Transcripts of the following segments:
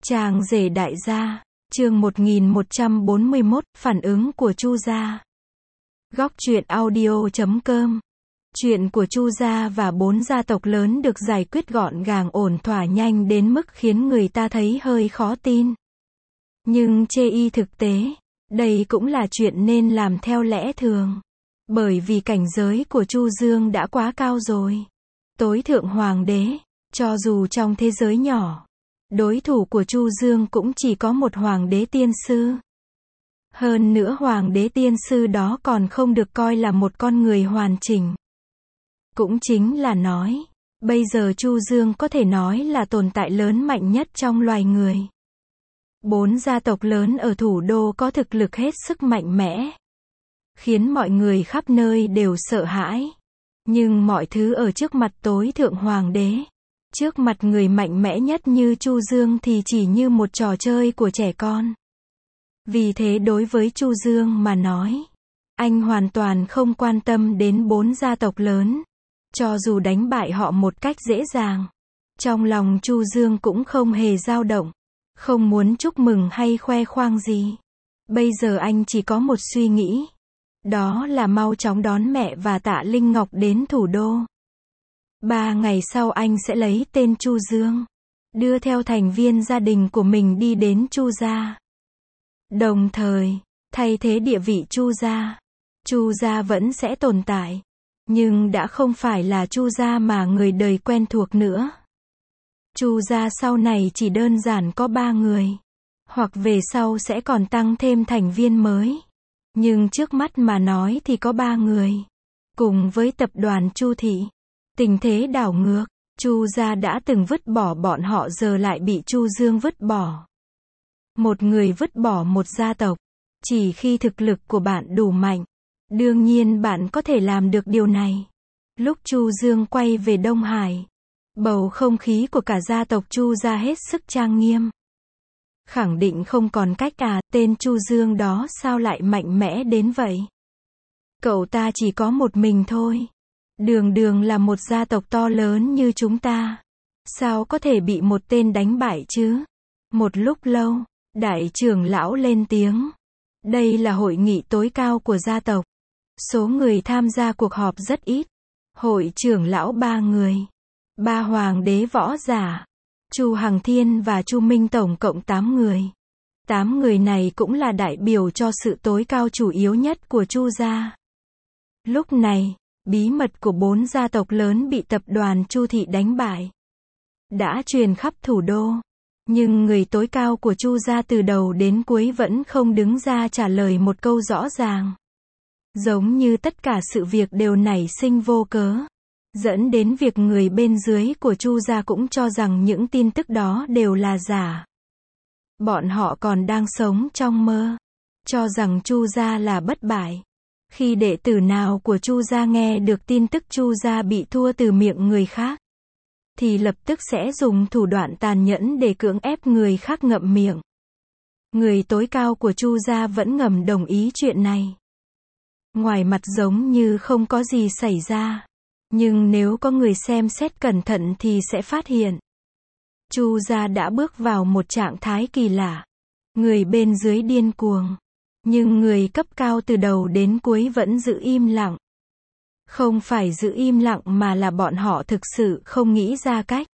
Chàng rể đại gia, chương 1141, phản ứng của Chu gia. Góc truyện audio.com. Chuyện của Chu gia và 4 gia tộc lớn được giải quyết gọn gàng ổn thỏa nhanh đến mức khiến người ta thấy hơi khó tin. Nhưng chê y thực tế, đây cũng là chuyện nên làm theo lẽ thường. Bởi vì cảnh giới của Chu Dương đã quá cao rồi. Tối thượng hoàng đế, cho dù trong thế giới nhỏ, đối thủ của Chu Dương cũng chỉ có một hoàng đế tiên sư. Hơn nữa hoàng đế tiên sư đó còn không được coi là một con người hoàn chỉnh. Cũng chính là nói, bây giờ Chu Dương có thể nói là tồn tại lớn mạnh nhất trong loài người. 4 gia tộc lớn ở thủ đô có thực lực hết sức mạnh mẽ, khiến mọi người khắp nơi đều sợ hãi. Nhưng mọi thứ ở trước mặt tối thượng hoàng đế, trước mặt người mạnh mẽ nhất như Chu Dương thì chỉ như một trò chơi của trẻ con. Vì thế đối với Chu Dương mà nói, anh hoàn toàn không quan tâm đến 4 gia tộc lớn. Cho dù đánh bại họ một cách dễ dàng, trong lòng Chu Dương cũng không hề dao động, không muốn chúc mừng hay khoe khoang gì. Bây giờ anh chỉ có một suy nghĩ, đó là mau chóng đón mẹ và Tạ Linh Ngọc đến thủ đô. 3 ngày sau anh sẽ lấy tên Chu Dương, đưa theo thành viên gia đình của mình đi đến Chu gia. Đồng thời, thay thế địa vị Chu gia. Chu gia vẫn sẽ tồn tại, nhưng đã không phải là Chu gia mà người đời quen thuộc nữa. Chu gia sau này chỉ đơn giản có 3 người, hoặc về sau sẽ còn tăng thêm thành viên mới. Nhưng trước mắt mà nói thì có 3 người. Cùng với tập đoàn Chu thị, tình thế đảo ngược, Chu gia đã từng vứt bỏ bọn họ giờ lại bị Chu Dương vứt bỏ. Một người vứt bỏ một gia tộc, chỉ khi thực lực của bạn đủ mạnh. Đương nhiên bạn có thể làm được điều này. Lúc Chu Dương quay về Đông Hải, bầu không khí của cả gia tộc Chu gia hết sức trang nghiêm. Khẳng định không còn cách tên Chu Dương đó sao lại mạnh mẽ đến vậy? Cậu ta chỉ có một mình thôi. Đường đường là một gia tộc to lớn như chúng ta, sao có thể bị một tên đánh bại chứ? Một lúc lâu, đại trưởng lão lên tiếng. Đây là hội nghị tối cao của gia tộc. Số người tham gia cuộc họp rất ít. Hội trưởng lão 3 người. 3 hoàng đế võ giả, Chu Hằng Thiên và Chu Minh tổng cộng 8 người. 8 người này cũng là đại biểu cho sự tối cao chủ yếu nhất của Chu gia. Lúc này, bí mật của 4 gia tộc lớn bị tập đoàn Chu thị đánh bại đã truyền khắp thủ đô. Nhưng người tối cao của Chu gia từ đầu đến cuối vẫn không đứng ra trả lời một câu rõ ràng. Giống như tất cả sự việc đều nảy sinh vô cớ, dẫn đến việc người bên dưới của Chu gia cũng cho rằng những tin tức đó đều là giả. Bọn họ còn đang sống trong mơ, cho rằng Chu gia là bất bại. Khi đệ tử nào của Chu gia nghe được tin tức Chu gia bị thua từ miệng người khác, thì lập tức sẽ dùng thủ đoạn tàn nhẫn để cưỡng ép người khác ngậm miệng. Người tối cao của Chu gia vẫn ngầm đồng ý chuyện này. Ngoài mặt giống như không có gì xảy ra, nhưng nếu có người xem xét cẩn thận thì sẽ phát hiện Chu gia đã bước vào một trạng thái kỳ lạ. Người bên dưới điên cuồng, nhưng người cấp cao từ đầu đến cuối vẫn giữ im lặng. Không phải giữ im lặng mà là bọn họ thực sự không nghĩ ra cách.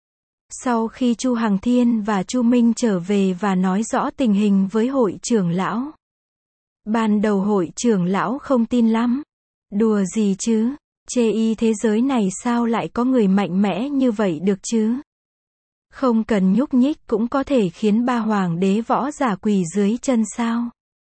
Sau khi Chu Hằng Thiên và Chu Minh trở về và nói rõ tình hình với hội trưởng lão, ban đầu hội trưởng lão không tin lắm. Đùa gì chứ, chê y thế giới này sao lại có người mạnh mẽ như vậy được chứ? Không cần nhúc nhích cũng có thể khiến 3 hoàng đế võ giả quỳ dưới chân sao?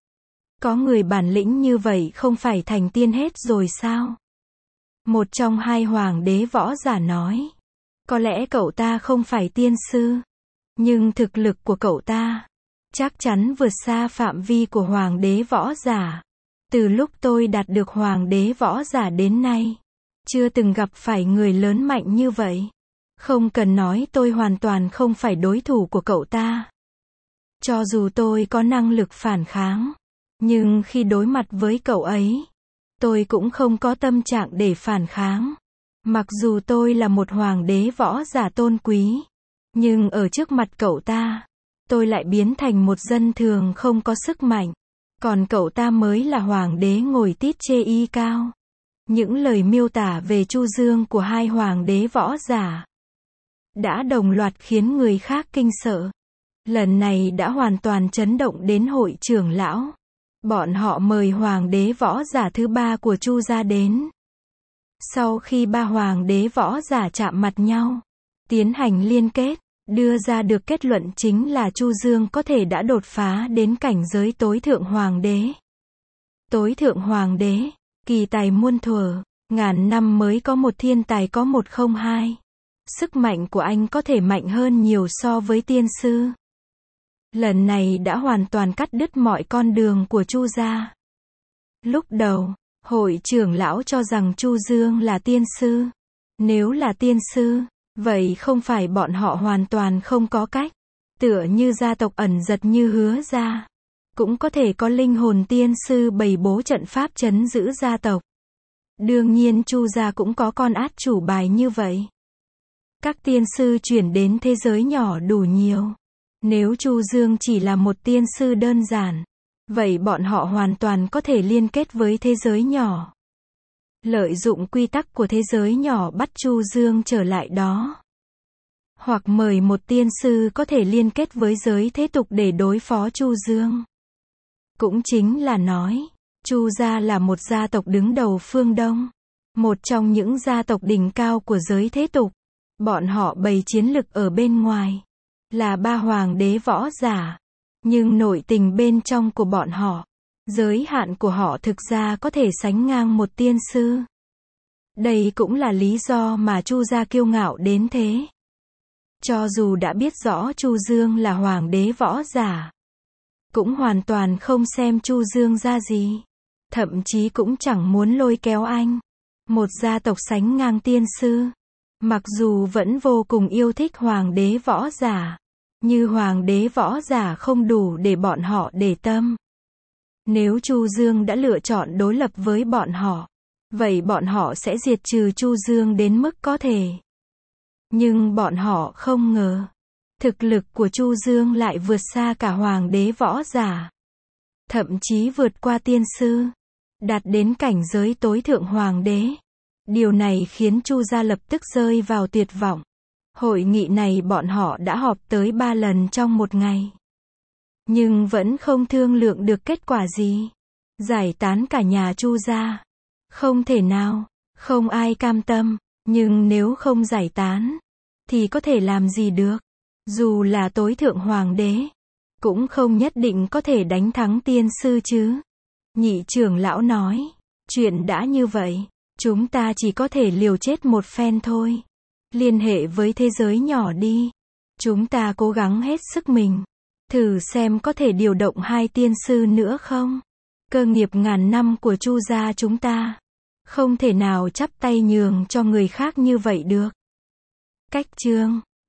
Có người bản lĩnh như vậy không phải thành tiên hết rồi sao? Một trong 2 hoàng đế võ giả nói, có lẽ cậu ta không phải tiên sư, nhưng thực lực của cậu ta chắc chắn vượt xa phạm vi của hoàng đế võ giả. Từ lúc tôi đạt được hoàng đế võ giả đến nay, chưa từng gặp phải người lớn mạnh như vậy. Không cần nói tôi hoàn toàn không phải đối thủ của cậu ta. Cho dù tôi có năng lực phản kháng, nhưng khi đối mặt với cậu ấy, tôi cũng không có tâm trạng để phản kháng. Mặc dù tôi là một hoàng đế võ giả tôn quý, nhưng ở trước mặt cậu ta, tôi lại biến thành một dân thường không có sức mạnh. Còn cậu ta mới là hoàng đế ngồi tít chê y cao. Những lời miêu tả về Chu Dương của hai hoàng đế võ giả đã đồng loạt khiến người khác kinh sợ. Lần này đã hoàn toàn chấn động đến hội trưởng lão. Bọn họ mời hoàng đế võ giả thứ ba của Chu gia đến. Sau khi ba hoàng đế võ giả chạm mặt nhau, tiến hành liên kết, đưa ra được kết luận chính là Chu Dương có thể đã đột phá đến cảnh giới tối thượng hoàng đế. Tối thượng hoàng đế, kỳ tài muôn thuở, ngàn năm mới có một thiên tài có một không hai. Sức mạnh của anh có thể mạnh hơn nhiều so với tiên sư. Lần này đã hoàn toàn cắt đứt mọi con đường của Chu gia. Lúc đầu, hội trưởng lão cho rằng Chu Dương là tiên sư. Nếu là tiên sư, vậy không phải bọn họ hoàn toàn không có cách. Tựa như gia tộc ẩn giật như Hứa gia, cũng có thể có linh hồn tiên sư bày bố trận pháp trấn giữ gia tộc. Đương nhiên Chu gia cũng có con át chủ bài như vậy. Các tiên sư chuyển đến thế giới nhỏ đủ nhiều. Nếu Chu Dương chỉ là một tiên sư đơn giản, vậy bọn họ hoàn toàn có thể liên kết với thế giới nhỏ. Lợi dụng quy tắc của thế giới nhỏ bắt Chu Dương trở lại đó. Hoặc mời một tiên sư có thể liên kết với giới thế tục để đối phó Chu Dương. Cũng chính là nói, Chu gia là một gia tộc đứng đầu phương Đông. Một trong những gia tộc đỉnh cao của giới thế tục. Bọn họ bày chiến lực ở bên ngoài. Là ba hoàng đế võ giả. Nhưng nội tình bên trong của bọn họ, giới hạn của họ thực ra có thể sánh ngang một tiên sư. Đây cũng là lý do mà Chu gia kiêu ngạo đến thế. Cho dù đã biết rõ Chu Dương là hoàng đế võ giả, cũng hoàn toàn không xem Chu Dương ra gì. Thậm chí cũng chẳng muốn lôi kéo anh. Một gia tộc sánh ngang tiên sư. Mặc dù vẫn vô cùng yêu thích hoàng đế võ giả. Như hoàng đế võ giả không đủ để bọn họ để tâm. Nếu Chu Dương đã lựa chọn đối lập với bọn họ, vậy bọn họ sẽ diệt trừ Chu Dương đến mức có thể. Nhưng bọn họ không ngờ, thực lực của Chu Dương lại vượt xa cả hoàng đế võ giả. Thậm chí vượt qua tiên sư, đạt đến cảnh giới tối thượng hoàng đế. Điều này khiến Chu gia lập tức rơi vào tuyệt vọng. Hội nghị này bọn họ đã họp tới 3 lần trong một ngày. Nhưng vẫn không thương lượng được kết quả gì. Giải tán cả nhà Chu gia. Không thể nào, không ai cam tâm. Nhưng nếu không giải tán, thì có thể làm gì được. Dù là tối thượng hoàng đế, cũng không nhất định có thể đánh thắng tiên sư chứ. Nhị trưởng lão nói, chuyện đã như vậy, chúng ta chỉ có thể liều chết một phen thôi. Liên hệ với thế giới nhỏ đi. Chúng ta cố gắng hết sức mình. Thử xem có thể điều động 2 tiên sư nữa không? Cơ nghiệp ngàn năm của Chu gia chúng ta không thể nào chắp tay nhường cho người khác như vậy được. Cách chương